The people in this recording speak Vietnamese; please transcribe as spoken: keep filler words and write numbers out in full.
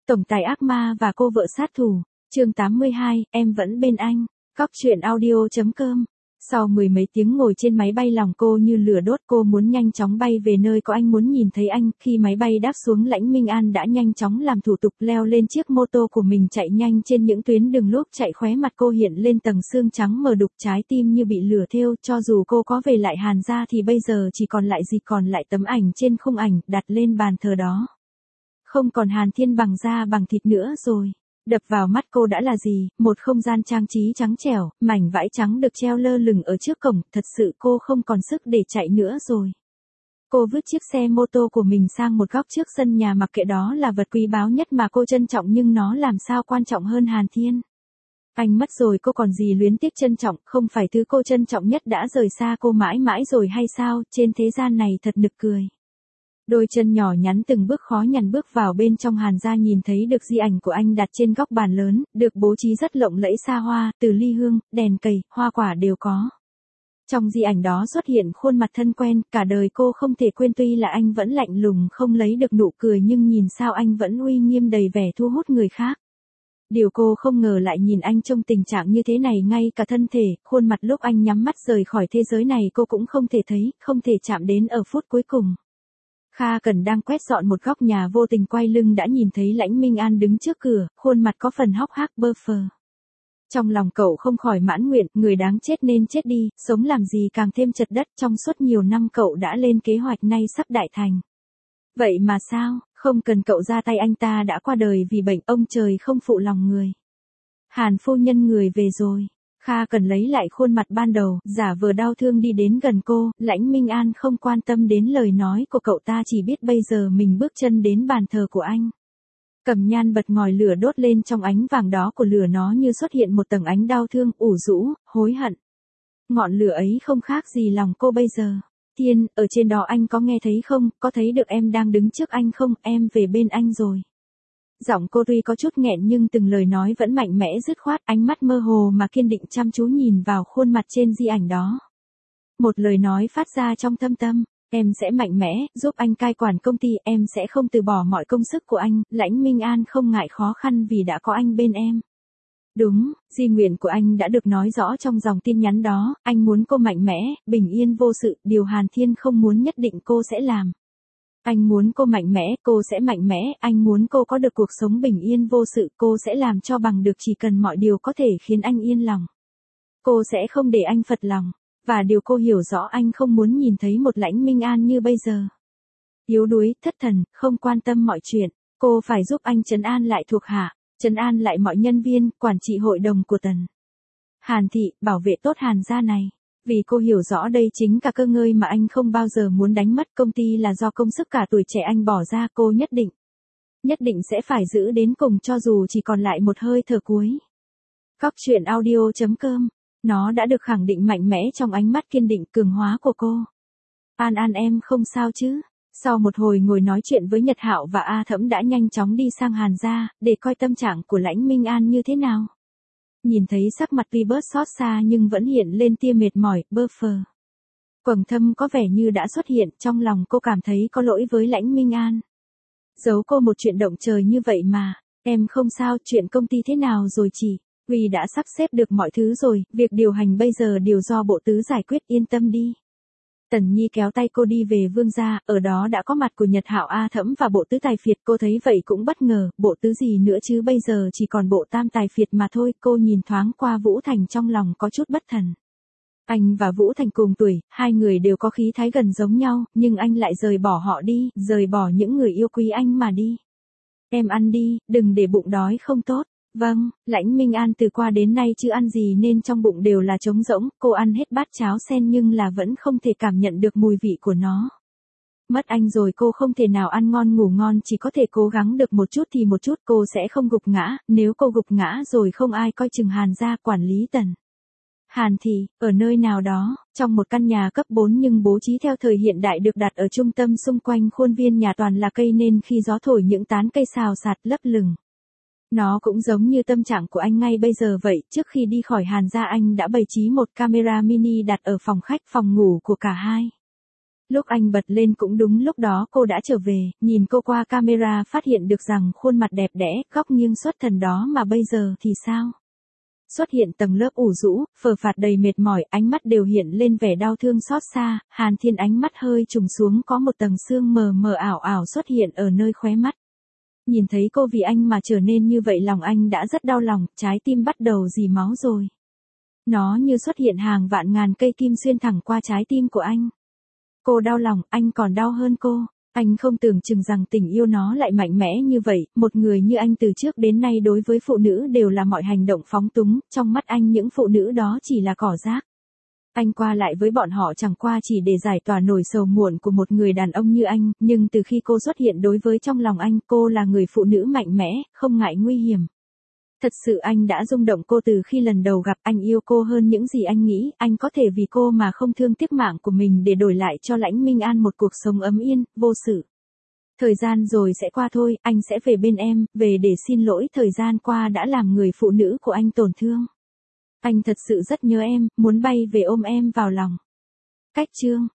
Tổng tài ác ma và cô vợ sát thủ, chương tám mươi hai, em vẫn bên anh, cóc truyện audio.com. Sau mười mấy tiếng ngồi trên máy bay lòng cô như lửa đốt, cô muốn nhanh chóng bay về nơi có anh, muốn nhìn thấy anh. Khi máy bay đáp xuống, Lãnh Minh An đã nhanh chóng làm thủ tục leo lên chiếc mô tô của mình chạy nhanh trên những tuyến đường lúc chạy, khóe mặt cô hiện lên tầng xương trắng mờ đục, trái tim như bị lửa thêu. Cho dù cô có về lại Hàn gia thì bây giờ chỉ còn lại gì, còn lại tấm ảnh trên khung ảnh đặt lên bàn thờ đó. Không còn Hàn Thiên bằng da bằng thịt nữa rồi. Đập vào mắt cô đã là gì? Một không gian trang trí trắng trẻo, mảnh vải trắng được treo lơ lửng ở trước cổng, thật sự cô không còn sức để chạy nữa rồi. Cô vứt chiếc xe mô tô của mình sang một góc trước sân nhà, mặc kệ đó là vật quý báu nhất mà cô trân trọng, nhưng nó làm sao quan trọng hơn Hàn Thiên. Anh mất rồi, cô còn gì luyến tiếc trân trọng, không phải thứ cô trân trọng nhất đã rời xa cô mãi mãi rồi hay sao? Trên thế gian này thật nực cười. Đôi chân nhỏ nhắn từng bước khó nhằn bước vào bên trong Hàn gia, nhìn thấy được di ảnh của anh đặt trên góc bàn lớn, được bố trí rất lộng lẫy xa hoa, từ ly hương, đèn cầy, hoa quả đều có. Trong di ảnh đó xuất hiện khuôn mặt thân quen, cả đời cô không thể quên, tuy là anh vẫn lạnh lùng không lấy được nụ cười, nhưng nhìn sao anh vẫn uy nghiêm đầy vẻ thu hút người khác. Điều cô không ngờ lại nhìn anh trong tình trạng như thế này, ngay cả thân thể, khuôn mặt lúc anh nhắm mắt rời khỏi thế giới này cô cũng không thể thấy, không thể chạm đến ở phút cuối cùng. Kha Cẩn đang quét dọn một góc nhà, vô tình quay lưng đã nhìn thấy Lãnh Minh An đứng trước cửa, khuôn mặt có phần hốc hác bơ phờ. Trong lòng cậu không khỏi mãn nguyện, người đáng chết nên chết đi, sống làm gì càng thêm chật đất. Trong suốt nhiều năm cậu đã lên kế hoạch, nay sắp đại thành. Vậy mà sao, không cần cậu ra tay anh ta đã qua đời vì bệnh, ông trời không phụ lòng người. Hàn phu nhân người về rồi. Kha Cẩn lấy lại khuôn mặt ban đầu, giả vờ đau thương đi đến gần cô. Lãnh Minh An không quan tâm đến lời nói của cậu ta, chỉ biết bây giờ mình bước chân đến bàn thờ của anh. Cầm nhan bật ngòi lửa đốt lên, trong ánh vàng đó của lửa nó như xuất hiện một tầng ánh đau thương, ủ rũ, hối hận. Ngọn lửa ấy không khác gì lòng cô bây giờ. Thiên, ở trên đó anh có nghe thấy không, có thấy được em đang đứng trước anh không, em về bên anh rồi. Giọng cô tuy có chút nghẹn nhưng từng lời nói vẫn mạnh mẽ dứt khoát, ánh mắt mơ hồ mà kiên định chăm chú nhìn vào khuôn mặt trên di ảnh đó. Một lời nói phát ra trong thâm tâm, em sẽ mạnh mẽ, giúp anh cai quản công ty, em sẽ không từ bỏ mọi công sức của anh. Lãnh Minh An không ngại khó khăn vì đã có anh bên em. Đúng, di nguyện của anh đã được nói rõ trong dòng tin nhắn đó, anh muốn cô mạnh mẽ, bình yên vô sự, điều Hàn Thiên không muốn nhất định cô sẽ làm. Anh muốn cô mạnh mẽ, cô sẽ mạnh mẽ, anh muốn cô có được cuộc sống bình yên vô sự, cô sẽ làm cho bằng được, chỉ cần mọi điều có thể khiến anh yên lòng. Cô sẽ không để anh phật lòng, và điều cô hiểu rõ, anh không muốn nhìn thấy một Lãnh Minh An như bây giờ. Yếu đuối, thất thần, không quan tâm mọi chuyện, cô phải giúp anh trấn an lại thuộc hạ, trấn an lại mọi nhân viên, quản trị hội đồng của Tần Hàn Thị, bảo vệ tốt Hàn gia này. Vì cô hiểu rõ đây chính cả cơ ngơi mà anh không bao giờ muốn đánh mất, công ty là do công sức cả tuổi trẻ anh bỏ ra, cô nhất định, nhất định sẽ phải giữ đến cùng cho dù chỉ còn lại một hơi thở cuối. Cóc truyện audio.com, nó đã được khẳng định mạnh mẽ trong ánh mắt kiên định cường hóa của cô. An An em không sao chứ? Sau một hồi ngồi nói chuyện với Nhật Hạo và A Thẫm đã nhanh chóng đi sang Hàn gia, để coi tâm trạng của Lãnh Minh An như thế nào. Nhìn thấy sắc mặt tuy bớt xót xa nhưng vẫn hiện lên tia mệt mỏi, bơ phờ. Quầng thâm có vẻ như đã xuất hiện, trong lòng cô cảm thấy có lỗi với Lãnh Minh An. Giấu cô một chuyện động trời như vậy mà, em không sao, chuyện công ty thế nào rồi chị? Vì đã sắp xếp được mọi thứ rồi, việc điều hành bây giờ đều do bộ tứ giải quyết, yên tâm đi. Tần Nhi kéo tay cô đi về Vương gia, ở đó đã có mặt của Nhật Hạo, A Thẫm và bộ tứ tài phiệt. Cô thấy vậy cũng bất ngờ, bộ tứ gì nữa chứ, bây giờ chỉ còn bộ tam tài phiệt mà thôi. Cô nhìn thoáng qua Vũ Thành, trong lòng có chút bất thần. Anh và Vũ Thành cùng tuổi, hai người đều có khí thái gần giống nhau, nhưng anh lại rời bỏ họ đi, rời bỏ những người yêu quý anh mà đi. Em ăn đi, đừng để bụng đói không tốt. Vâng, Lãnh Minh An từ qua đến nay chưa ăn gì nên trong bụng đều là trống rỗng, cô ăn hết bát cháo sen nhưng là vẫn không thể cảm nhận được mùi vị của nó. Mất anh rồi cô không thể nào ăn ngon ngủ ngon, chỉ có thể cố gắng được một chút thì một chút, cô sẽ không gục ngã, nếu cô gục ngã rồi không ai coi chừng Hàn gia. Quản lý Tần Hàn Thị, ở nơi nào đó, trong một căn nhà cấp bốn nhưng bố trí theo thời hiện đại, được đặt ở trung tâm, xung quanh khuôn viên nhà toàn là cây nên khi gió thổi những tán cây xào xạc lấp lửng. Nó cũng giống như tâm trạng của anh ngay bây giờ vậy, trước khi đi khỏi Hàn gia anh đã bày trí một camera mini đặt ở phòng khách, phòng ngủ của cả hai. Lúc anh bật lên cũng đúng lúc đó cô đã trở về, nhìn cô qua camera phát hiện được rằng khuôn mặt đẹp đẽ, góc nghiêng xuất thần đó mà bây giờ thì sao? Xuất hiện tầng lớp ủ rũ, phờ phạt đầy mệt mỏi, ánh mắt đều hiện lên vẻ đau thương xót xa, Hàn Thiên ánh mắt hơi trùng xuống có một tầng sương mờ mờ ảo ảo xuất hiện ở nơi khóe mắt. Nhìn thấy cô vì anh mà trở nên như vậy lòng anh đã rất đau lòng, trái tim bắt đầu rỉ máu rồi. Nó như xuất hiện hàng vạn ngàn cây kim xuyên thẳng qua trái tim của anh. Cô đau lòng, anh còn đau hơn cô. Anh không tưởng chừng rằng tình yêu nó lại mạnh mẽ như vậy, một người như anh từ trước đến nay đối với phụ nữ đều là mọi hành động phóng túng, trong mắt anh những phụ nữ đó chỉ là cỏ rác. Anh qua lại với bọn họ chẳng qua chỉ để giải tỏa nỗi sầu muộn của một người đàn ông như anh, nhưng từ khi cô xuất hiện đối với trong lòng anh, cô là người phụ nữ mạnh mẽ, không ngại nguy hiểm. Thật sự anh đã rung động cô từ khi lần đầu gặp, anh yêu cô hơn những gì anh nghĩ, anh có thể vì cô mà không thương tiếc mạng của mình để đổi lại cho Lãnh Minh An một cuộc sống ấm yên, vô sự. Thời gian rồi sẽ qua thôi, anh sẽ về bên em, về để xin lỗi thời gian qua đã làm người phụ nữ của anh tổn thương. Anh thật sự rất nhớ em, muốn bay về ôm em vào lòng. Cách chương